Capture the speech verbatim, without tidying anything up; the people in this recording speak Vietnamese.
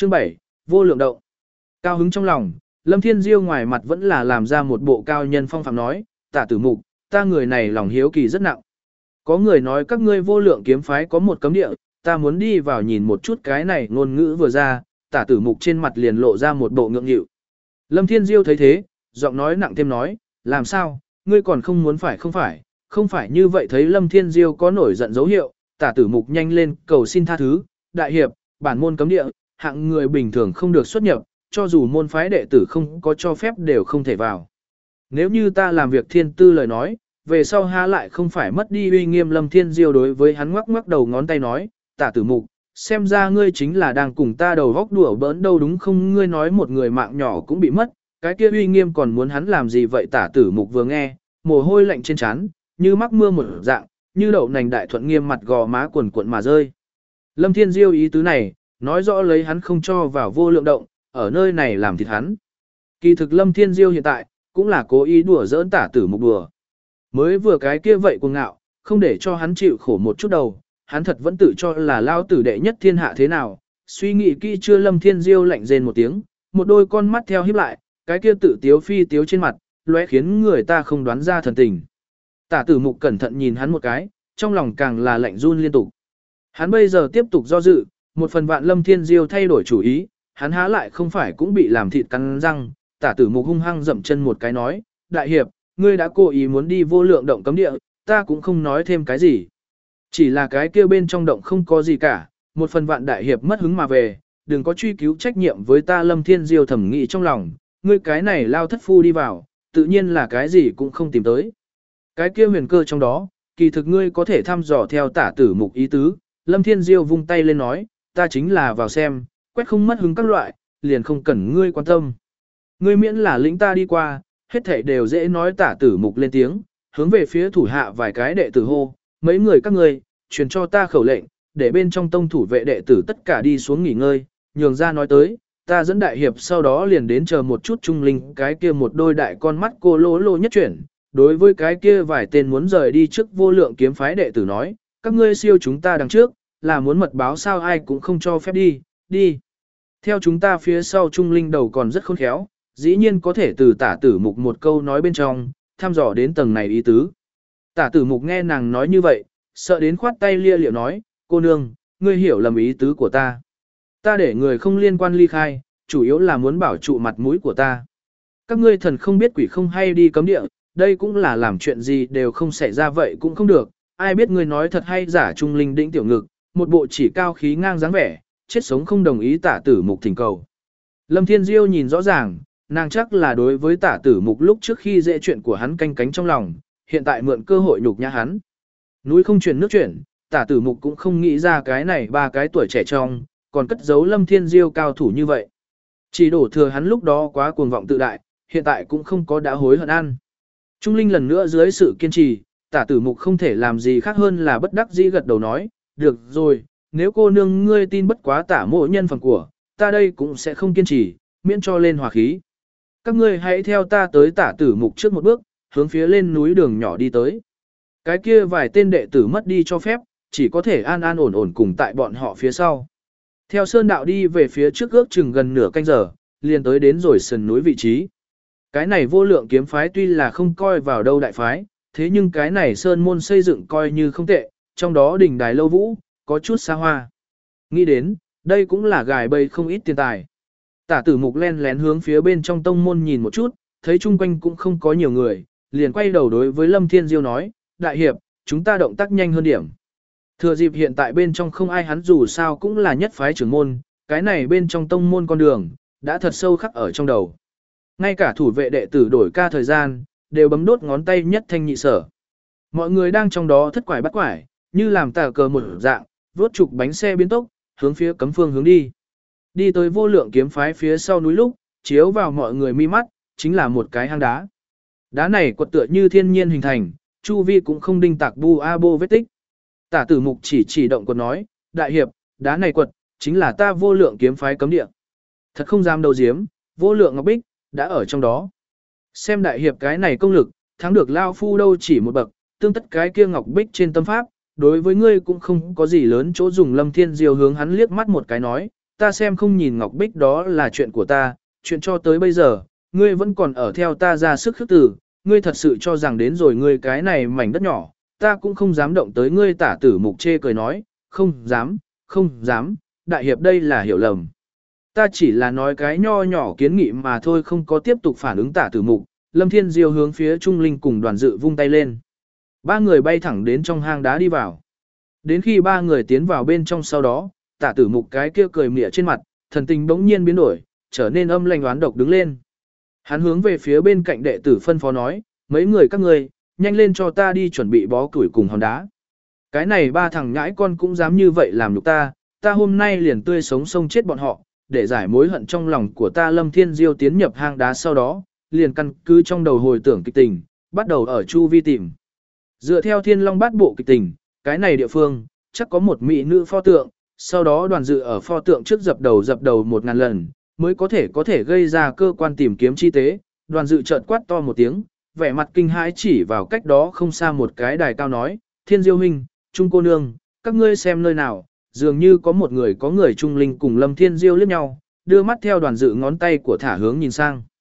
Chương bảy, vô lượng động. Cao hứng trong lòng, Lâm Thiên Diêu ngoài mặt vẫn là làm ra một bộ cao nhân phong phạm nói, Tả Tử Mục, ta người này lòng hiếu kỳ rất nặng. Có người nói các ngươi vô lượng kiếm phái có một cấm địa, ta muốn đi vào nhìn một chút cái này ngôn ngữ vừa ra, Tả Tử Mục trên mặt liền lộ ra một bộ ngượng nghịu. Lâm Thiên Diêu thấy thế, giọng nói nặng thêm nói, làm sao, ngươi còn không muốn phải không phải, không phải như vậy. Thấy Lâm Thiên Diêu có nổi giận dấu hiệu, Tả Tử Mục nhanh lên cầu xin tha thứ, đại hiệp, bản môn cấm địa, hạng người bình thường không được xuất nhập, cho dù môn phái đệ tử không có cho phép đều không thể vào. Nếu như ta làm việc thiên tư lời nói, về sau há lại không phải mất đi uy nghiêm. Lâm Thiên Diêu đối với hắn ngoắc ngoắc đầu ngón tay nói, Tả Tử Mục, xem ra ngươi chính là đang cùng ta đầu góc đùa bỡn đâu đúng không? Ngươi nói một người mạng nhỏ cũng bị mất, cái kia uy nghiêm còn muốn hắn làm gì vậy? Tả Tử Mục vừa nghe, mồ hôi lạnh trên trán, như mắc mưa một dạng, như đậu nành đại thuận nghiêm mặt gò má quần cuộn mà rơi. Lâm Thiên Diêu ý tứ này, nói rõ lấy hắn không cho vào vô lượng động, ở nơi này làm thịt hắn. Kỳ thực Lâm Thiên Diêu hiện tại, cũng là cố ý đùa giỡn Tả Tử Mục đùa. Mới vừa cái kia vậy cuồng ngạo, không để cho hắn chịu khổ một chút đầu, hắn thật vẫn tự cho là lao tử đệ nhất thiên hạ thế nào. Suy nghĩ kỹ chưa, Lâm Thiên Diêu lạnh rên một tiếng, một đôi con mắt theo híp lại, cái kia tự tiếu phi tiếu trên mặt, lóe khiến người ta không đoán ra thần tình. Tả Tử Mục cẩn thận nhìn hắn một cái, trong lòng càng là lạnh run liên tục. Hắn bây giờ tiếp tục do dự, một phần vạn Lâm Thiên Diêu thay đổi chủ ý, hắn há lại không phải cũng bị làm thịt cắn răng. Tả Tử Mục hung hăng dậm chân một cái nói, đại hiệp, ngươi đã cố ý muốn đi vô lượng động cấm địa, ta cũng không nói thêm cái gì. Chỉ là cái kia bên trong động không có gì cả, một phần vạn đại hiệp mất hứng mà về, đừng có truy cứu trách nhiệm với ta. Lâm Thiên Diêu thầm nghĩ trong lòng, ngươi cái này lao thất phu đi vào, tự nhiên là cái gì cũng không tìm tới. Cái kia huyền cơ trong đó, kỳ thực ngươi có thể thăm dò theo Tả Tử Mục ý tứ. Lâm Thiên Diêu vung tay lên nói, ta chính là vào xem, quét không mất hứng các loại, liền không cần ngươi quan tâm. Ngươi miễn là lĩnh ta đi qua, hết thảy đều dễ nói. Tả Tử Mục lên tiếng, hướng về phía thủ hạ vài cái đệ tử hô, mấy người các ngươi, truyền cho ta khẩu lệnh, để bên trong tông thủ vệ đệ tử tất cả đi xuống nghỉ ngơi, nhường ra nói tới, ta dẫn đại hiệp sau đó liền đến chờ một chút. Trung linh cái kia một đôi đại con mắt cô lỗ lỗ nhất chuyển, đối với cái kia vài tên muốn rời đi trước vô lượng kiếm phái đệ tử nói, các ngươi siêu chúng ta đằng trước, là muốn mật báo sao? Ai cũng không cho phép đi, đi. Theo chúng ta phía sau. Trung linh đầu còn rất khôn khéo, dĩ nhiên có thể từ Tả Tử Mục một câu nói bên trong, thăm dò đến tầng này ý tứ. Tả Tử Mục nghe nàng nói như vậy, sợ đến khoát tay lia liệu nói, cô nương, ngươi hiểu lầm ý tứ của ta. Ta để người không liên quan ly khai, chủ yếu là muốn bảo trụ mặt mũi của ta. Các ngươi thần không biết quỷ không hay đi cấm địa, đây cũng là làm chuyện gì đều không xảy ra vậy cũng không được. Ai biết ngươi nói thật hay giả? Trung linh đĩnh tiểu ngực, một bộ chỉ cao khí ngang dáng vẻ, chết sống không đồng ý Tả Tử Mục thỉnh cầu. Lâm Thiên Diêu nhìn rõ ràng, nàng chắc là đối với Tả Tử Mục lúc trước khi dễ chuyện của hắn canh cánh trong lòng, hiện tại mượn cơ hội nhục nhã hắn. Núi không chuyển nước chuyển, Tả Tử Mục cũng không nghĩ ra cái này ba cái tuổi trẻ trong, còn cất giấu Lâm Thiên Diêu cao thủ như vậy. Chỉ đổ thừa hắn lúc đó quá cuồng vọng tự đại, hiện tại cũng không có đã hối hận ăn. Trung linh lần nữa dưới sự kiên trì, Tả Tử Mục không thể làm gì khác hơn là bất đắc dĩ gật đầu nói, được rồi, nếu cô nương ngươi tin bất quá Tả mộ nhân phẩm của, ta đây cũng sẽ không kiên trì, miễn cho lên hòa khí. Các ngươi hãy theo ta tới Tả Tử Mục trước một bước, hướng phía lên núi đường nhỏ đi tới. Cái kia vài tên đệ tử mất đi cho phép, chỉ có thể an an ổn ổn cùng tại bọn họ phía sau. Theo sơn đạo đi về phía trước ước chừng gần nửa canh giờ, liền tới đến rồi sườn núi vị trí. Cái này vô lượng kiếm phái tuy là không coi vào đâu đại phái, thế nhưng cái này sơn môn xây dựng coi như không tệ, trong đó đỉnh đài lâu vũ, có chút xa hoa. Nghĩ đến, đây cũng là gài bẫy không ít tiền tài. Tả Tử Mục len lén hướng phía bên trong tông môn nhìn một chút, thấy chung quanh cũng không có nhiều người, liền quay đầu đối với Lâm Thiên Diêu nói, đại hiệp, chúng ta động tác nhanh hơn điểm. Thừa dịp hiện tại bên trong không ai, hắn dù sao cũng là nhất phái trưởng môn, cái này bên trong tông môn con đường, đã thật sâu khắc ở trong đầu. Ngay cả thủ vệ đệ tử đổi ca thời gian, đều bấm đốt ngón tay nhất thanh nhị sở. Mọi người đang trong đó thất quải bắt quải, như làm tà cờ một dạng, vuốt trục bánh xe biến tốc, hướng phía cấm phương hướng đi. Đi tới vô lượng kiếm phái phía sau núi lúc, chiếu vào mọi người mi mắt, chính là một cái hang đá. Đá này quật tựa như thiên nhiên hình thành, chu vi cũng không đinh tạc bu a bô vết tích. Tả Tử Mục chỉ chỉ động quật nói, đại hiệp, đá này quật, chính là ta vô lượng kiếm phái cấm địa. Thật không dám đầu diếm, vô lượng ngọc bích, đã ở trong đó. Xem đại hiệp cái này công lực, thắng được lao phu đâu chỉ một bậc, tương tất cái kia ngọc bích trên tâm pháp, đối với ngươi cũng không có gì lớn chỗ dùng. Lâm Thiên Diêu hướng hắn liếc mắt một cái nói, ta xem không nhìn ngọc bích đó là chuyện của ta, chuyện cho tới bây giờ, ngươi vẫn còn ở theo ta ra sức khước tử, ngươi thật sự cho rằng đến rồi ngươi cái này mảnh đất nhỏ, ta cũng không dám động tới ngươi. Tả Tử Mục chê cười nói, không dám, không dám, đại hiệp đây là hiểu lầm. Ta chỉ là nói cái nho nhỏ kiến nghị mà thôi, không có tiếp tục phản ứng Tả Tử Mục. Lâm Thiên Diêu hướng phía Trung Linh cùng Đoàn Dự vung tay lên. Ba người bay thẳng đến trong hang đá đi vào. Đến khi ba người tiến vào bên trong sau đó, Tả Tử Mục cái kia cười mỉa trên mặt, thần tình bỗng nhiên biến đổi, trở nên âm lanh oán độc đứng lên. Hắn hướng về phía bên cạnh đệ tử phân phó nói, mấy người các ngươi, nhanh lên cho ta đi chuẩn bị bó củi cùng hòn đá. Cái này ba thằng nhãi con cũng dám như vậy làm nhục ta, ta hôm nay liền tươi sống sông chết bọn họ, để giải mối hận trong lòng của ta. Lâm Thiên Diêu tiến nhập hang đá sau đó, liền căn cứ trong đầu hồi tưởng kịch tình, bắt đầu ở chu vi tìm. Dựa theo Thiên Long Bát Bộ kịch tình, cái này địa phương, chắc có một mỹ nữ pho tượng, sau đó Đoàn Dự ở pho tượng trước dập đầu dập đầu một ngàn lần, mới có thể có thể gây ra cơ quan tìm kiếm chi tế. Đoàn Dự chợt quát to một tiếng, vẻ mặt kinh hãi chỉ vào cách đó không xa một cái đài cao nói, Thiên Diêu huynh, Trung cô nương, các ngươi xem nơi nào, dường như có một người có người. Trung Linh cùng Lâm Thiên Diêu liếc nhau, đưa mắt theo Đoàn Dự ngón tay của thả hướng nhìn sang.